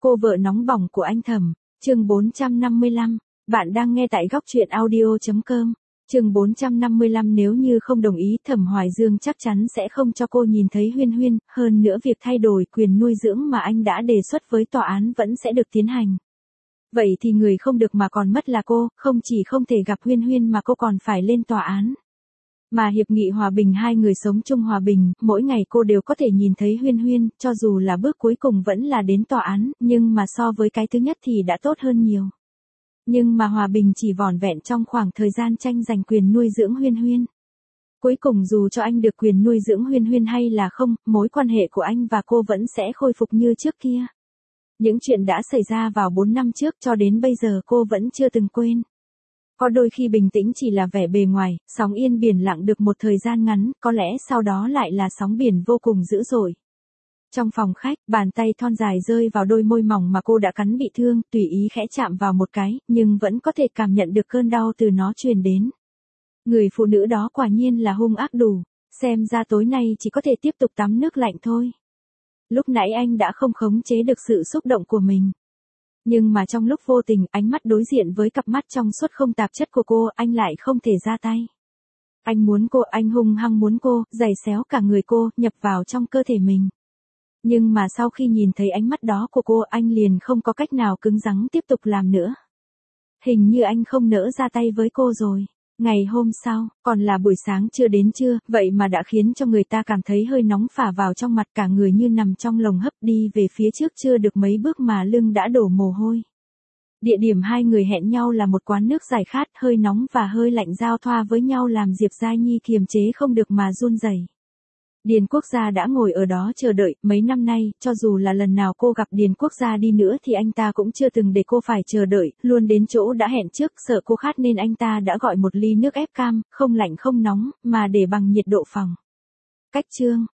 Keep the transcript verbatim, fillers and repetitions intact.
Cô vợ nóng bỏng của anh Thẩm, chương bốn trăm năm mươi lăm, bạn đang nghe tại góc truyện audio chấm com. Chương bốn trăm năm mươi lăm nếu như không đồng ý Thẩm Hoài Dương chắc chắn sẽ không cho cô nhìn thấy Huyên Huyên, hơn nữa việc thay đổi quyền nuôi dưỡng mà anh đã đề xuất với tòa án vẫn sẽ được tiến hành. Vậy thì người không được mà còn mất là cô, không chỉ không thể gặp Huyên Huyên mà cô còn phải lên tòa án. Mà hiệp nghị hòa bình hai người sống chung hòa bình, mỗi ngày cô đều có thể nhìn thấy Huyên Huyên, cho dù là bước cuối cùng vẫn là đến tòa án, nhưng mà so với cái thứ nhất thì đã tốt hơn nhiều. Nhưng mà hòa bình chỉ vỏn vẹn trong khoảng thời gian tranh giành quyền nuôi dưỡng Huyên Huyên. Cuối cùng dù cho anh được quyền nuôi dưỡng Huyên Huyên hay là không, mối quan hệ của anh và cô vẫn sẽ khôi phục như trước kia. Những chuyện đã xảy ra vào bốn năm trước cho đến bây giờ cô vẫn chưa từng quên. Có đôi khi bình tĩnh chỉ là vẻ bề ngoài, sóng yên biển lặng được một thời gian ngắn, có lẽ sau đó lại là sóng biển vô cùng dữ dội. Trong phòng khách, bàn tay thon dài rơi vào đôi môi mỏng mà cô đã cắn bị thương, tùy ý khẽ chạm vào một cái, nhưng vẫn có thể cảm nhận được cơn đau từ nó truyền đến. Người phụ nữ đó quả nhiên là hung ác đủ, xem ra tối nay chỉ có thể tiếp tục tắm nước lạnh thôi. Lúc nãy anh đã không khống chế được sự xúc động của mình. Nhưng mà trong lúc vô tình, ánh mắt đối diện với cặp mắt trong suốt không tạp chất của cô, anh lại không thể ra tay. Anh muốn cô, anh hung hăng muốn cô, giày xéo cả người cô, nhập vào trong cơ thể mình. Nhưng mà sau khi nhìn thấy ánh mắt đó của cô, anh liền không có cách nào cứng rắn tiếp tục làm nữa. Hình như anh không nỡ ra tay với cô rồi. Ngày hôm sau, còn là buổi sáng chưa đến trưa, vậy mà đã khiến cho người ta cảm thấy hơi nóng phả vào trong mặt, cả người như nằm trong lồng hấp, đi về phía trước chưa được mấy bước mà lưng đã đổ mồ hôi. Địa điểm hai người hẹn nhau là một quán nước giải khát, hơi nóng và hơi lạnh giao thoa với nhau làm Diệp Giai Nhi kiềm chế không được mà run rẩy. Điền Quốc Gia đã ngồi ở đó chờ đợi, mấy năm nay, cho dù là lần nào cô gặp Điền Quốc Gia đi nữa thì anh ta cũng chưa từng để cô phải chờ đợi, luôn đến chỗ đã hẹn trước, sợ cô khát nên anh ta đã gọi một ly nước ép cam, không lạnh không nóng, mà để bằng nhiệt độ phòng. Cách chương,